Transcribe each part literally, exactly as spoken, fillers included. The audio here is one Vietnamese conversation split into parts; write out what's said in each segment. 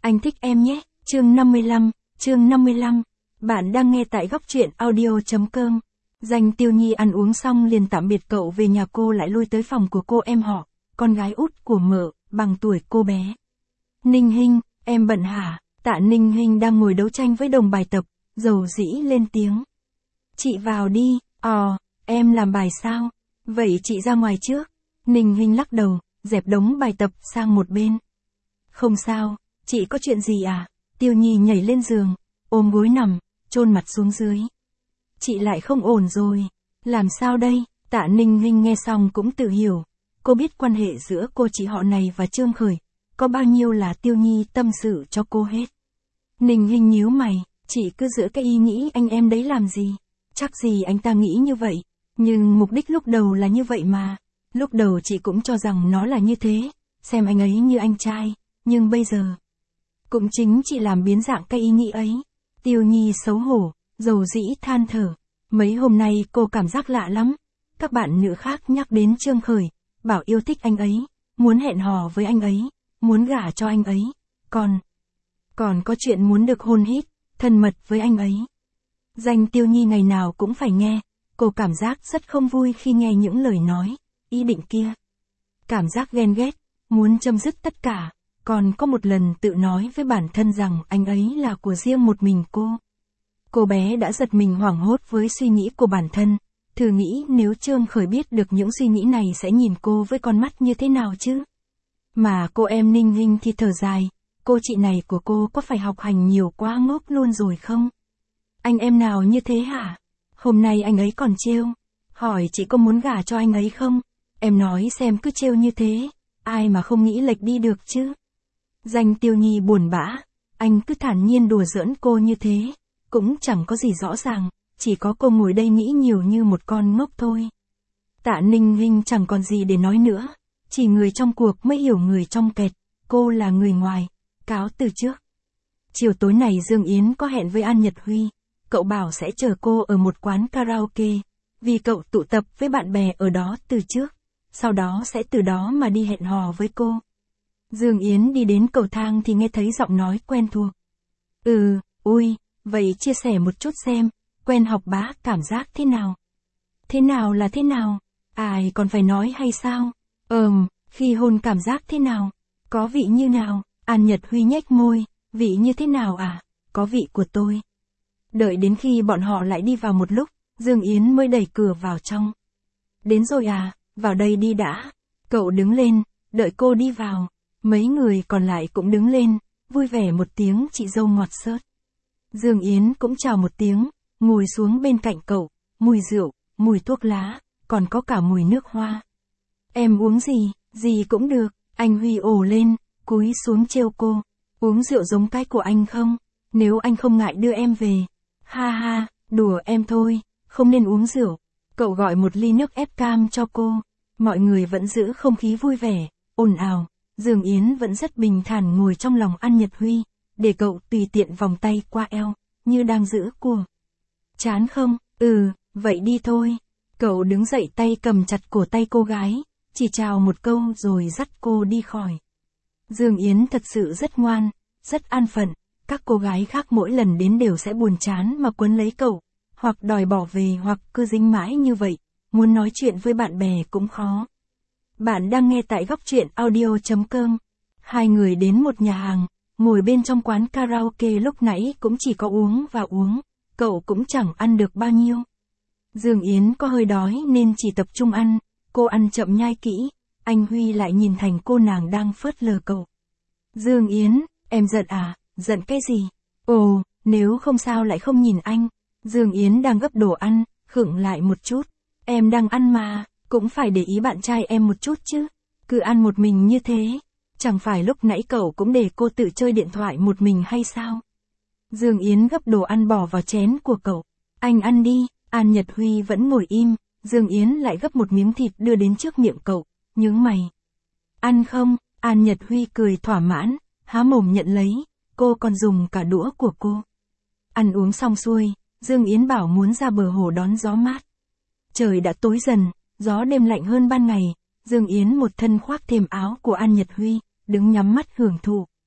Anh thích em nhé, chương năm mươi lăm, chương năm mươi lăm. Bạn đang nghe tại góc truyện audio.com. Danh Tiêu Nhi ăn uống xong liền tạm biệt cậu về nhà cô, lại lui tới phòng của cô em họ, con gái út của mợ, bằng tuổi cô bé. Ninh Hinh, em bận hả? Tạ Ninh Hinh đang ngồi đấu tranh với đồng bài tập, dầu dĩ lên tiếng. Chị vào đi, ờ, em làm bài sao? Vậy chị ra ngoài trước. Ninh Hinh lắc đầu, dẹp đống bài tập sang một bên. Không sao, chị có chuyện gì à? Tiêu Nhi nhảy lên giường, ôm gối nằm, chôn mặt xuống dưới. Chị lại không ổn rồi. Làm sao đây? Tạ Ninh Hinh nghe xong cũng tự hiểu. Cô biết quan hệ giữa cô chị họ này và Trương Khởi, có bao nhiêu là Tiêu Nhi tâm sự cho cô hết. Ninh Hinh nhíu mày, chị cứ giữ cái ý nghĩ anh em đấy làm gì? Chắc gì anh ta nghĩ như vậy. Nhưng mục đích lúc đầu là như vậy mà. Lúc đầu chị cũng cho rằng nó là như thế, xem anh ấy như anh trai. Nhưng bây giờ, cũng chính chị làm biến dạng cái ý nghĩ ấy. Tiêu Nhi xấu hổ, dầu dĩ than thở. Mấy hôm nay cô cảm giác lạ lắm. Các bạn nữ khác nhắc đến Trương Khởi, bảo yêu thích anh ấy, muốn hẹn hò với anh ấy, muốn gả cho anh ấy. Còn, còn có chuyện muốn được hôn hít, thân mật với anh ấy. Danh Tiêu Nhi ngày nào cũng phải nghe. Cô cảm giác rất không vui khi nghe những lời nói, ý định kia. Cảm giác ghen ghét, muốn chấm dứt tất cả. Còn có một lần tự nói với bản thân rằng anh ấy là của riêng một mình cô. Cô bé đã giật mình hoảng hốt với suy nghĩ của bản thân. Thử nghĩ nếu Trương Khởi biết được những suy nghĩ này sẽ nhìn cô với con mắt như thế nào chứ? Mà cô em Ninh Hinh thì thở dài. Cô chị này của cô có phải học hành nhiều quá ngốc luôn rồi không? Anh em nào như thế hả? Hôm nay anh ấy còn trêu. Hỏi chị có muốn gả cho anh ấy không? Em nói xem cứ trêu như thế. Ai mà không nghĩ lệch đi được chứ? Danh Tiêu Nhi buồn bã. Anh cứ thản nhiên đùa giỡn cô như thế. Cũng chẳng có gì rõ ràng. Chỉ có cô ngồi đây nghĩ nhiều như một con ngốc thôi. Tạ Ninh Hinh chẳng còn gì để nói nữa. Chỉ người trong cuộc mới hiểu người trong kẹt. Cô là người ngoài. Cáo từ trước. Chiều tối này Dương Yến có hẹn với An Nhật Huy. Cậu bảo sẽ chờ cô ở một quán karaoke. Vì cậu tụ tập với bạn bè ở đó từ trước. Sau đó sẽ từ đó mà đi hẹn hò với cô. Dương Yến đi đến cầu thang thì nghe thấy giọng nói quen thuộc. Ừ, ui, vậy chia sẻ một chút xem, quen học bá cảm giác thế nào? Thế nào là thế nào? Ai còn phải nói hay sao? Ờm, khi hôn cảm giác thế nào? Có vị như nào? An Nhật Huy nhếch môi, vị như thế nào à? Có vị của tôi. Đợi đến khi bọn họ lại đi vào một lúc, Dương Yến mới đẩy cửa vào trong. Đến rồi à, vào đây đi đã. Cậu đứng lên, đợi cô đi vào. Mấy người còn lại cũng đứng lên, vui vẻ một tiếng chị dâu ngọt xớt. Dương Yến cũng chào một tiếng, ngồi xuống bên cạnh cậu, mùi rượu, mùi thuốc lá, còn có cả mùi nước hoa. Em uống gì, gì cũng được, anh Huy ồ lên, cúi xuống trêu cô. Uống rượu giống cái của anh không? Nếu anh không ngại đưa em về. Ha ha, đùa em thôi, không nên uống rượu. Cậu gọi một ly nước ép cam cho cô. Mọi người vẫn giữ không khí vui vẻ, ồn ào. Dương Yến vẫn rất bình thản ngồi trong lòng An Nhật Huy, để cậu tùy tiện vòng tay qua eo, như đang giữ của. Chán không? Ừ, vậy đi thôi. Cậu đứng dậy tay cầm chặt cổ tay cô gái, chỉ chào một câu rồi dắt cô đi khỏi. Dương Yến thật sự rất ngoan, rất an phận. Các cô gái khác mỗi lần đến đều sẽ buồn chán mà quấn lấy cậu, hoặc đòi bỏ về hoặc cứ dính mãi như vậy, muốn nói chuyện với bạn bè cũng khó. Bạn đang nghe tại góc truyện audio.com. Hai người đến một nhà hàng, ngồi bên trong quán karaoke lúc nãy cũng chỉ có uống và uống, cậu cũng chẳng ăn được bao nhiêu. Dương Yến có hơi đói nên chỉ tập trung ăn, cô ăn chậm nhai kỹ, anh Huy lại nhìn thành cô nàng đang phớt lờ cậu. Dương Yến, em giận à? Giận cái gì? Ồ, nếu không sao lại không nhìn anh. Dương Yến đang gấp đồ ăn, khựng lại một chút. Em đang ăn mà, cũng phải để ý bạn trai em một chút chứ. Cứ ăn một mình như thế. Chẳng phải lúc nãy cậu cũng để cô tự chơi điện thoại một mình hay sao? Dương Yến gấp đồ ăn bỏ vào chén của cậu. Anh ăn đi, An Nhật Huy vẫn ngồi im. Dương Yến lại gấp một miếng thịt đưa đến trước miệng cậu, nhướng mày. Ăn không? An Nhật Huy cười thỏa mãn, há mồm nhận lấy. Cô còn dùng cả đũa của cô. Ăn uống xong xuôi, Dương Yến bảo muốn ra bờ hồ đón gió mát. Trời đã tối dần, gió đêm lạnh hơn ban ngày. Dương Yến một thân khoác thêm áo của An Nhật Huy, đứng nhắm mắt hưởng thụ.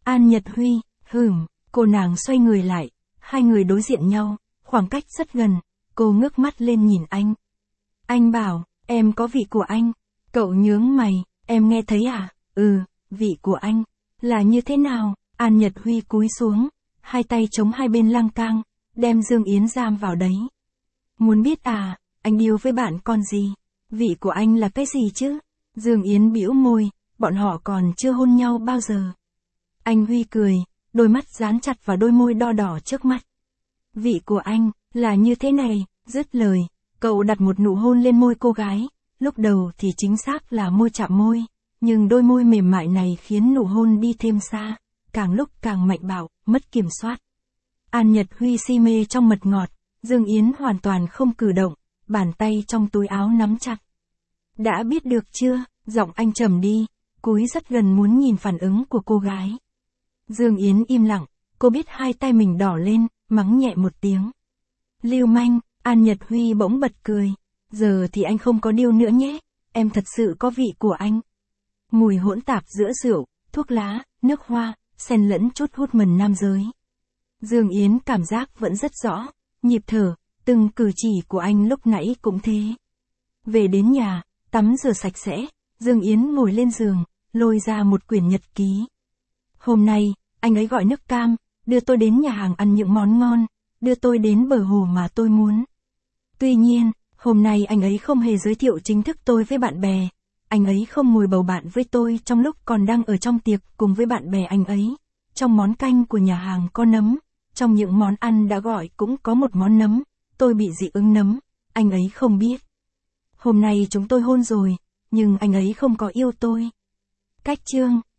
An Nhật Huy, hửm, cô nàng xoay người lại, hai người đối diện nhau, khoảng cách rất gần, cô ngước mắt lên nhìn anh. Anh bảo, em có vị của anh. Cậu nhướng mày, em nghe thấy à? Ừ, vị của anh. Là như thế nào? An Nhật Huy cúi xuống, hai tay chống hai bên lan can, đem Dương Yến giam vào đấy. Muốn biết à, anh yêu với bạn con gì? Vị của anh là cái gì chứ? Dương Yến bĩu môi, bọn họ còn chưa hôn nhau bao giờ. Anh Huy cười, đôi mắt dán chặt vào đôi môi đo đỏ trước mắt. Vị của anh, là như thế này, dứt lời, cậu đặt một nụ hôn lên môi cô gái, lúc đầu thì chính xác là môi chạm môi, nhưng đôi môi mềm mại này khiến nụ hôn đi thêm xa, càng lúc càng mạnh bạo, mất kiểm soát. An Nhật Huy si mê trong mật ngọt, Dương Yến hoàn toàn không cử động, bàn tay trong túi áo nắm chặt. Đã biết được chưa? Giọng anh trầm đi, cúi rất gần muốn nhìn phản ứng của cô gái. Dương Yến im lặng, cô biết hai tay mình đỏ lên, mắng nhẹ một tiếng. Lưu manh, An Nhật Huy bỗng bật cười. Giờ thì anh không có điêu nữa nhé, em thật sự có vị của anh. Mùi hỗn tạp giữa rượu, thuốc lá, nước hoa, xen lẫn chút hút mần nam giới. Dương Yến cảm giác vẫn rất rõ, nhịp thở, từng cử chỉ của anh lúc nãy cũng thế. Về đến nhà, tắm rửa sạch sẽ, Dương Yến ngồi lên giường, lôi ra một quyển nhật ký. Hôm nay, anh ấy gọi nước cam, đưa tôi đến nhà hàng ăn những món ngon, đưa tôi đến bờ hồ mà tôi muốn. Tuy nhiên, hôm nay anh ấy không hề giới thiệu chính thức tôi với bạn bè. Anh ấy không ngồi bầu bạn với tôi trong lúc còn đang ở trong tiệc cùng với bạn bè anh ấy. Trong món canh của nhà hàng có nấm, trong những món ăn đã gọi cũng có một món nấm, tôi bị dị ứng nấm, anh ấy không biết. Hôm nay chúng tôi hôn rồi, nhưng anh ấy không có yêu tôi. Cách chương